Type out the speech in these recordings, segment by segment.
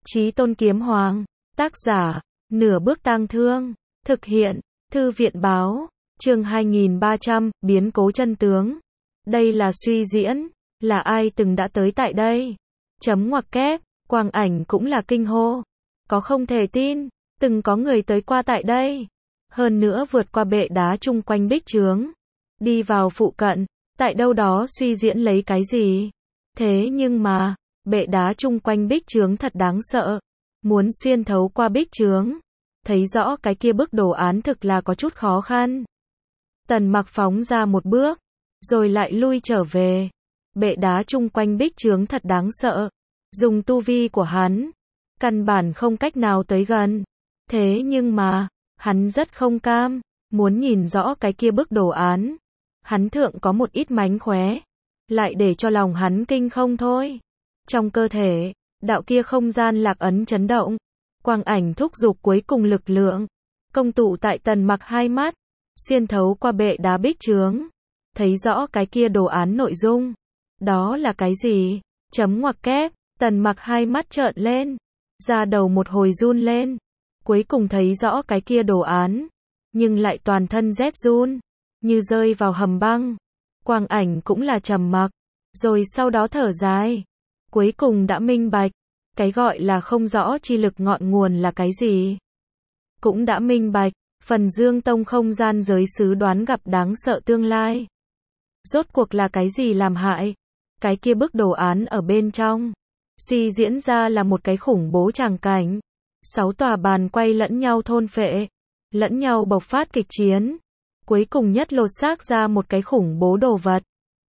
Chí Tôn Kiếm Hoàng, tác giả, Nửa Bước Tang Thương, thực hiện, Thư viện báo, chương 2300, biến cố chân tướng. Đây là suy diễn, là ai từng đã tới tại đây? Chấm ngoặc kép, Quang Ảnh cũng là kinh hô. Có không thể tin, từng có người tới qua tại đây. Hơn nữa vượt qua bệ đá chung quanh bích trướng. Đi vào phụ cận, tại đâu đó suy diễn lấy cái gì? Thế nhưng mà, bệ đá chung quanh bích trướng thật đáng sợ. Muốn xuyên thấu qua bích trướng, thấy rõ cái kia bức đồ án thực là có chút khó khăn. Tần Mặc phóng ra một bước, rồi lại lui trở về. Bệ đá chung quanh bích trướng thật đáng sợ. Dùng tu vi của hắn, căn bản không cách nào tới gần. Thế nhưng mà, hắn rất không cam, muốn nhìn rõ cái kia bức đồ án. Hắn thượng có một ít mánh khóe, lại để cho lòng hắn kinh không thôi. Trong cơ thể, đạo kia không gian lạc ấn chấn động. Quang Ảnh thúc giục cuối cùng lực lượng, công tụ tại Tần Mặc hai mắt, xuyên thấu qua bệ đá bích trướng, thấy rõ cái kia đồ án nội dung. Đó là cái gì? Chấm ngoặc kép, Tần Mặc hai mắt trợn lên, da đầu một hồi run lên, cuối cùng thấy rõ cái kia đồ án, nhưng lại toàn thân rét run, như rơi vào hầm băng. Quang Ảnh cũng là trầm mặc, rồi sau đó thở dài, cuối cùng đã minh bạch, cái gọi là không rõ chi lực ngọn nguồn là cái gì. Cũng đã minh bạch, phần Dương Tông không gian giới xứ đoán gặp đáng sợ tương lai. Rốt cuộc là cái gì làm hại? Cái kia bức đồ án ở bên trong, suy diễn ra là một cái khủng bố tràng cảnh. 6 tòa bàn quay lẫn nhau thôn phệ, lẫn nhau bộc phát kịch chiến. Cuối cùng nhất lột xác ra một cái khủng bố đồ vật.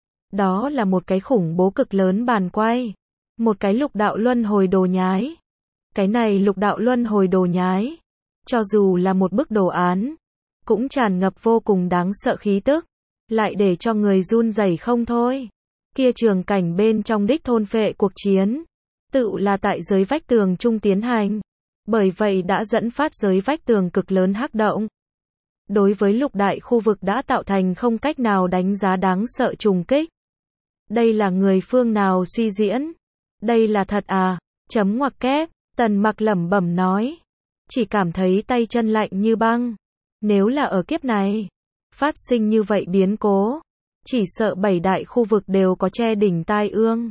Đó là một cái khủng bố cực lớn bàn quay. Một cái lục đạo luân hồi đồ nhái. Cái này lục đạo luân hồi đồ nhái, cho dù là một bức đồ án, cũng tràn ngập vô cùng đáng sợ khí tức, lại để cho người run rẩy không thôi. Kia trường cảnh bên trong đích thôn phệ cuộc chiến, tự là tại giới vách tường trung tiến hành, bởi vậy đã dẫn phát giới vách tường cực lớn hắc động. Đối với lục đại khu vực đã tạo thành không cách nào đánh giá đáng sợ trùng kích. Đây là người phương nào suy diễn? Đây là thật à? Chấm ngoặc kép, Tần Mặc lẩm bẩm nói. Chỉ cảm thấy tay chân lạnh như băng. Nếu là ở kiếp này, phát sinh như vậy biến cố, chỉ sợ 7 đại khu vực đều có che đỉnh tai ương.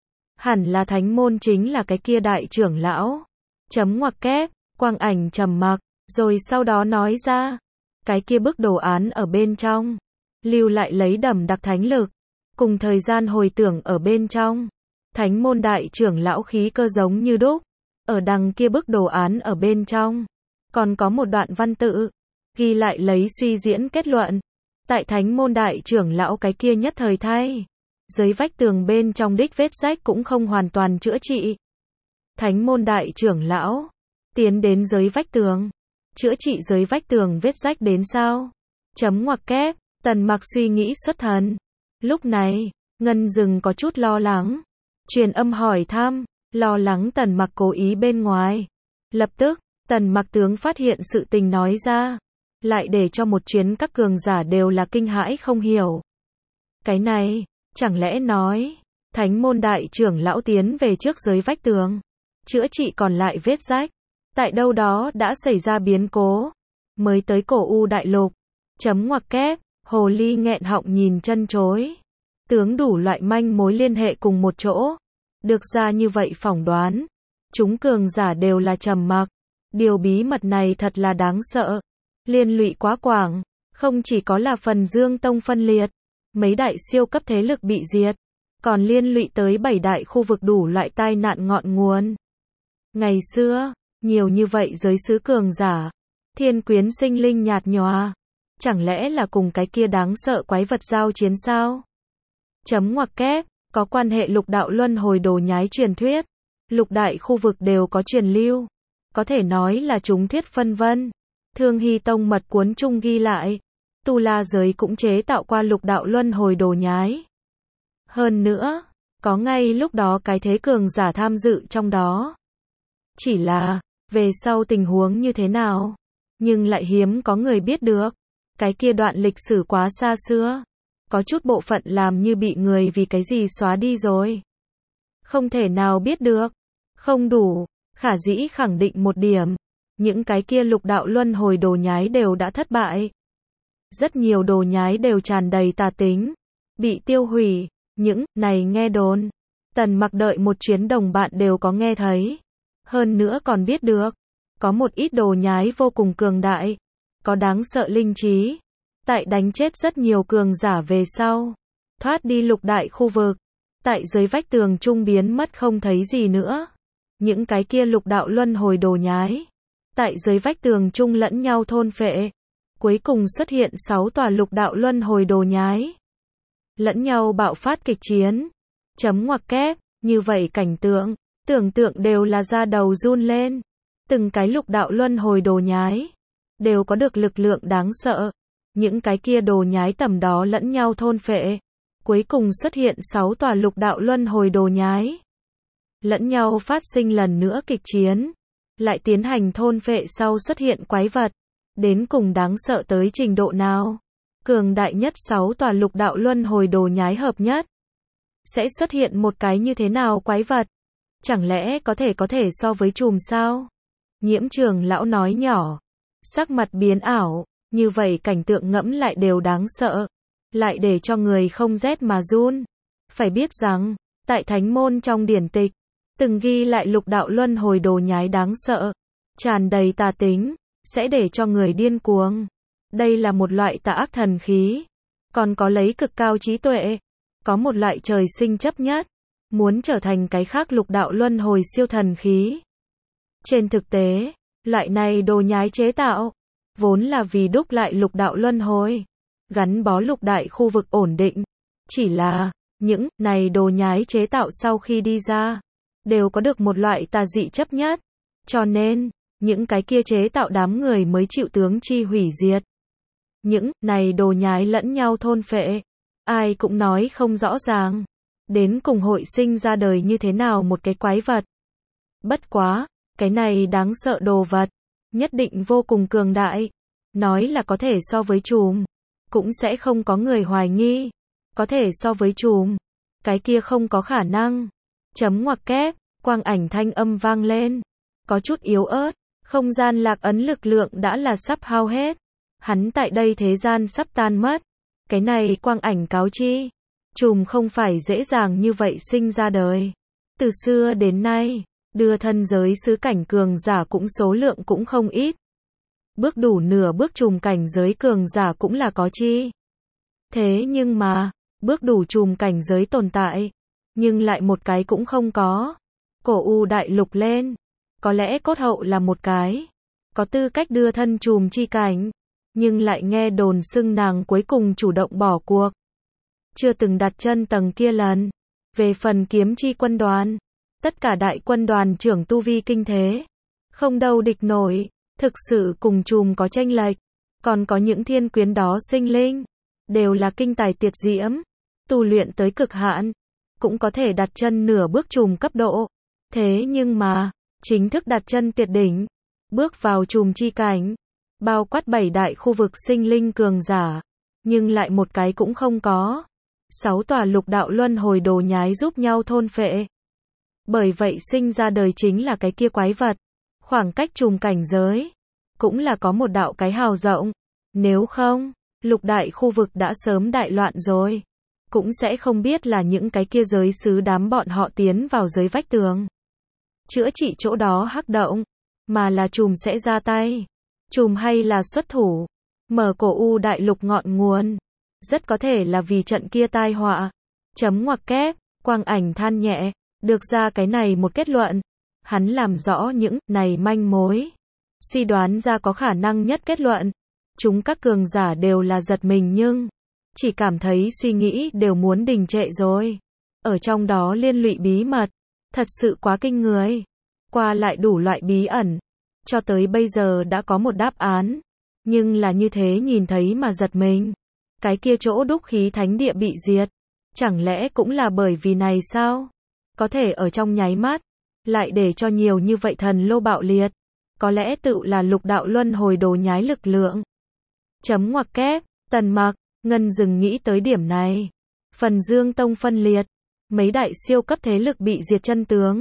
Hẳn là thánh môn chính là cái kia đại trưởng lão. Chấm ngoặc kép, Quang Ảnh trầm mặc, rồi sau đó nói ra. Cái kia bức đồ án ở bên trong, lưu lại lấy đậm đặc thánh lực, cùng thời gian hồi tưởng ở bên trong. Thánh môn đại trưởng lão khí cơ giống như đúc, ở đằng kia bức đồ án ở bên trong, còn có một đoạn văn tự, ghi lại lấy suy diễn kết luận. Tại thánh môn đại trưởng lão cái kia nhất thời thay, giới vách tường bên trong đích vết rách cũng không hoàn toàn chữa trị. Thánh môn đại trưởng lão, tiến đến giới vách tường, chữa trị giới vách tường vết rách đến sao? Chấm ngoặc kép, Tần Mặc suy nghĩ xuất thần. Lúc này, Ngân Dừng có chút lo lắng, truyền âm hỏi thăm, lo lắng Tần Mặc cố ý bên ngoài. Lập tức, Tần Mặc tướng phát hiện sự tình nói ra, lại để cho một chuyến các cường giả đều là kinh hãi không hiểu. Cái này, chẳng lẽ nói, thánh môn đại trưởng lão tiến về trước giới vách tường, chữa trị còn lại vết rách, tại đâu đó đã xảy ra biến cố, mới tới cổ U đại lục. Chấm ngoặc kép, hồ ly nghẹn họng nhìn chân chối. Tướng đủ loại manh mối liên hệ cùng một chỗ, được ra như vậy phỏng đoán. Chúng cường giả đều là trầm mặc. Điều bí mật này thật là đáng sợ. Liên lụy quá quảng, không chỉ có là phần Dương Tông phân liệt, mấy đại siêu cấp thế lực bị diệt, còn liên lụy tới 7 đại khu vực đủ loại tai nạn ngọn nguồn. Ngày xưa, nhiều như vậy giới xứ cường giả, thiên quyến sinh linh nhạt nhòa, chẳng lẽ là cùng cái kia đáng sợ quái vật giao chiến sao? Chấm ngoặc kép, có quan hệ lục đạo luân hồi đồ nhái truyền thuyết, lục đại khu vực đều có truyền lưu, có thể nói là chúng thuyết phân vân. Thương Hy Tông mật cuốn chung ghi lại, Tu La giới cũng chế tạo qua lục đạo luân hồi đồ nhái. Hơn nữa, có ngay lúc đó cái thế cường giả tham dự trong đó. Chỉ là, về sau tình huống như thế nào, nhưng lại hiếm có người biết được. Cái kia đoạn lịch sử quá xa xưa, có chút bộ phận làm như bị người vì cái gì xóa đi rồi. Không thể nào biết được, không đủ, Khả dĩ khẳng định một điểm, những cái kia lục đạo luân hồi đồ nhái đều đã thất bại. Rất nhiều đồ nhái đều tràn đầy tà tính, bị tiêu hủy, những này nghe đồn. Tần Mặc đợi một chuyến đồng bạn đều có nghe thấy. Hơn nữa còn biết được, có một ít đồ nhái vô cùng cường đại, có đáng sợ linh trí. Tại đánh chết rất nhiều cường giả về sau, thoát đi lục đại khu vực, tại dưới vách tường trung biến mất không thấy gì nữa. Những cái kia lục đạo luân hồi đồ nhái, tại dưới vách tường trung lẫn nhau thôn phệ. Cuối cùng xuất hiện 6 tòa lục đạo luân hồi đồ nhái. Lẫn nhau bạo phát kịch chiến. Chấm ngoặc kép, như vậy cảnh tượng, tưởng tượng đều là da đầu run lên. Từng cái lục đạo luân hồi đồ nhái, đều có được lực lượng đáng sợ. Những cái kia đồ nhái tầm đó lẫn nhau thôn phệ. Cuối cùng xuất hiện 6 tòa lục đạo luân hồi đồ nhái. Lẫn nhau phát sinh lần nữa kịch chiến. Lại tiến hành thôn phệ sau xuất hiện quái vật. Đến cùng đáng sợ tới trình độ nào? Cường đại nhất 6 tòa lục đạo luân hồi đồ nhái hợp nhất. Sẽ xuất hiện một cái như thế nào quái vật? Chẳng lẽ có thể so với chùm sao? Nhiễm Trường lão nói nhỏ. Sắc mặt biến ảo, như vậy cảnh tượng ngẫm lại đều đáng sợ. Lại để cho người không rét mà run. Phải biết rằng, tại thánh môn trong điển tịch, từng ghi lại lục đạo luân hồi đồ nhái đáng sợ, tràn đầy tà tính, sẽ để cho người điên cuồng. Đây là một loại tà ác thần khí, còn có lấy cực cao trí tuệ, có một loại trời sinh chấp nhất, muốn trở thành cái khác lục đạo luân hồi siêu thần khí. Trên thực tế, loại này đồ nhái chế tạo, vốn là vì đúc lại lục đạo luân hồi, gắn bó lục đại khu vực ổn định. Chỉ là, những này đồ nhái chế tạo sau khi đi ra, đều có được một loại tà dị chấp nhất. Cho nên, những cái kia chế tạo đám người mới chịu tướng chi hủy diệt. Những này đồ nhái lẫn nhau thôn phệ, ai cũng nói không rõ ràng. Đến cùng hội sinh ra đời như thế nào một cái quái vật. Bất quá, cái này đáng sợ đồ vật, nhất định vô cùng cường đại. Nói là có thể so với chùm, cũng sẽ không có người hoài nghi. Có thể so với chùm, cái kia không có khả năng. Chấm ngoặc kép, quang ảnh thanh âm vang lên. Có chút yếu ớt, không gian lạc ấn lực lượng đã là sắp hao hết. Hắn tại đây thế gian sắp tan mất. Cái này quang ảnh cáo chi. Chùm không phải dễ dàng như vậy sinh ra đời. Từ xưa đến nay, đưa thân giới xứ cảnh cường giả cũng số lượng cũng không ít. Bước đủ nửa bước chùm cảnh giới cường giả cũng là có chi. Thế nhưng mà, bước đủ chùm cảnh giới tồn tại, nhưng lại một cái cũng không có. Cổ U đại lục lên, có lẽ cốt hậu là một cái, có tư cách đưa thân chùm chi cảnh, nhưng lại nghe đồn xưng nàng cuối cùng chủ động bỏ cuộc. Chưa từng đặt chân tầng kia lần. Về phần kiếm chi quân đoàn, tất cả đại quân đoàn trưởng tu vi kinh thế, không đâu địch nổi, thực sự cùng chùm có tranh lệch. Còn có những thiên quyến đó sinh linh, đều là kinh tài tuyệt diễm, tu luyện tới cực hạn, cũng có thể đặt chân nửa bước chùm cấp độ. Thế nhưng mà, chính thức đặt chân tuyệt đỉnh, bước vào chùm chi cảnh, bao quát 7 đại khu vực sinh linh cường giả, nhưng lại một cái cũng không có. 6 tòa lục đạo luân hồi đồ nhái giúp nhau thôn phệ. Bởi vậy sinh ra đời chính là cái kia quái vật. Khoảng cách chùm cảnh giới, cũng là có một đạo cái hào rộng. Nếu không, lục đại khu vực đã sớm đại loạn rồi. Cũng sẽ không biết là những cái kia giới xứ đám bọn họ tiến vào dưới vách tường. Chữa trị chỗ đó hắc động, mà là chùm sẽ ra tay. Chùm hay là xuất thủ, mở cổ U đại lục ngọn nguồn. Rất có thể là vì trận kia tai họa. Chấm ngoặc kép, quang ảnh than nhẹ, được ra cái này một kết luận. Hắn làm rõ những này manh mối. Suy đoán ra có khả năng nhất kết luận. Chúng các cường giả đều là giật mình nhưng chỉ cảm thấy suy nghĩ đều muốn đình trệ rồi. Ở trong đó liên lụy bí mật, thật sự quá kinh người. Qua lại đủ loại bí ẩn. Cho tới bây giờ đã có một đáp án. Nhưng là như thế nhìn thấy mà giật mình. Cái kia chỗ đúc khí thánh địa bị diệt. Chẳng lẽ cũng là bởi vì này sao? Có thể ở trong nháy mắt, lại để cho nhiều như vậy thần lô bạo liệt. Có lẽ tự là lục đạo luân hồi đồ nhái lực lượng. Chấm ngoặc kép, Tần Mặc, Ngân dừng nghĩ tới điểm này. Phần Dương Tông phân liệt, mấy đại siêu cấp thế lực bị diệt chân tướng.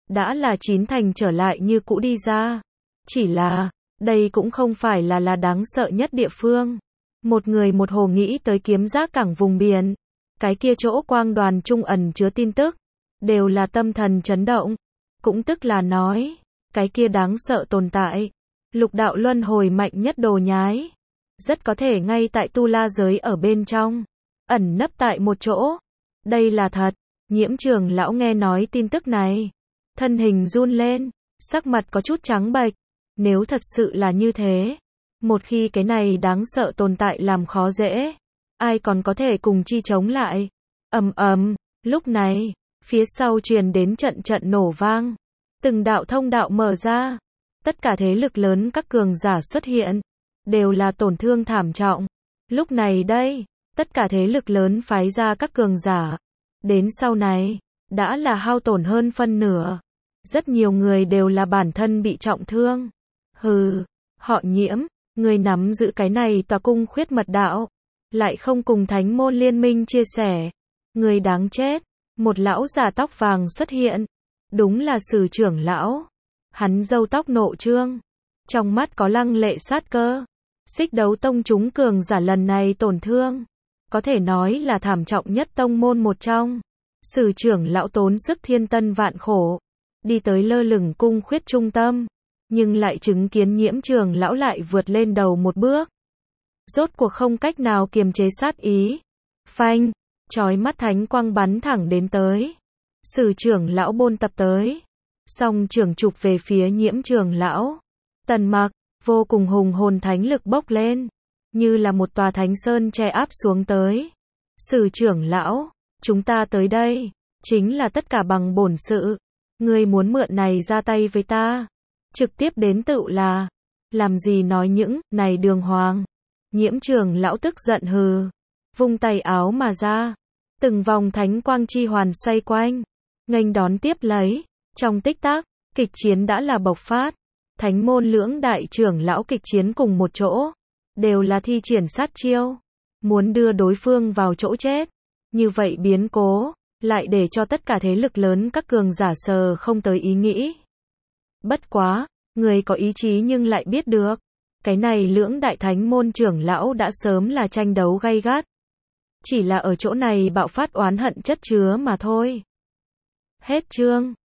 đã là chín thành trở lại như cũ đi ra. Chỉ là, đây cũng không phải là đáng sợ nhất địa phương. Một người một hồ nghĩ tới kiếm giác cảng vùng biển. Cái kia chỗ quang đoàn trung ẩn chứa tin tức. Đều là tâm thần chấn động. Cũng tức là nói, cái kia đáng sợ tồn tại. Lục đạo luân hồi mạnh nhất đồ nhái. Rất có thể ngay tại tu la giới ở bên trong. Ẩn nấp tại một chỗ. Đây là thật. Nhiễm Trường lão nghe nói tin tức này. Thân hình run lên. Sắc mặt có chút trắng bệch. Nếu thật sự là như thế. Một khi cái này đáng sợ tồn tại làm khó dễ. Ai còn có thể cùng chi chống lại. Ầm ầm. Lúc này, phía sau truyền đến trận trận nổ vang. Từng đạo thông đạo mở ra. Tất cả thế lực lớn các cường giả xuất hiện. Đều là tổn thương thảm trọng. Lúc này đây, tất cả thế lực lớn phái ra các cường giả. Đến sau này, đã là hao tổn hơn phân nửa. Rất nhiều người đều là bản thân bị trọng thương. Hừ, họ Nhiễm, người nắm giữ cái này tòa cung khuyết mật đạo. Lại không cùng thánh môn liên minh chia sẻ. Người đáng chết. Một lão già tóc vàng xuất hiện. Đúng là Sử trưởng lão. Hắn râu tóc nộ trương. Trong mắt có lăng lệ sát cơ. Xích Đấu Tông chúng cường giả lần này tổn thương. Có thể nói là thảm trọng nhất tông môn một trong. Sử trưởng lão tốn sức thiên tân vạn khổ. Đi tới lơ lửng cung khuyết trung tâm. Nhưng lại chứng kiến Nhiễm Trường lão lại vượt lên đầu một bước. Rốt cuộc không cách nào kiềm chế sát ý. Phanh, chói mắt thánh quang bắn thẳng đến tới. Sử trưởng lão bôn tập tới. Song trưởng chụp về phía Nhiễm Trường lão. Tần Mặc, vô cùng hùng hồn thánh lực bốc lên. Như là một tòa thánh sơn che áp xuống tới. Sử trưởng lão, chúng ta tới đây. Chính là tất cả bằng bổn sự. Ngươi muốn mượn này ra tay với ta. Trực tiếp đến tựu là. Làm gì nói những, này đường hoàng. Nhiễm Trường lão tức giận hừ. Vung tay áo mà ra. Từng vòng thánh quang chi hoàn xoay quanh. Nghênh đón tiếp lấy. Trong tích tắc, kịch chiến đã là bộc phát. Thánh môn lưỡng đại trưởng lão kịch chiến cùng một chỗ. Đều là thi triển sát chiêu. Muốn đưa đối phương vào chỗ chết. Như vậy biến cố. Lại để cho tất cả thế lực lớn các cường giả sờ không tới ý nghĩ. Bất quá. Người có ý chí nhưng lại biết được. Cái này lưỡng đại thánh môn trưởng lão đã sớm là tranh đấu gay gắt. Chỉ là ở chỗ này bạo phát oán hận chất chứa mà thôi. Hết chương.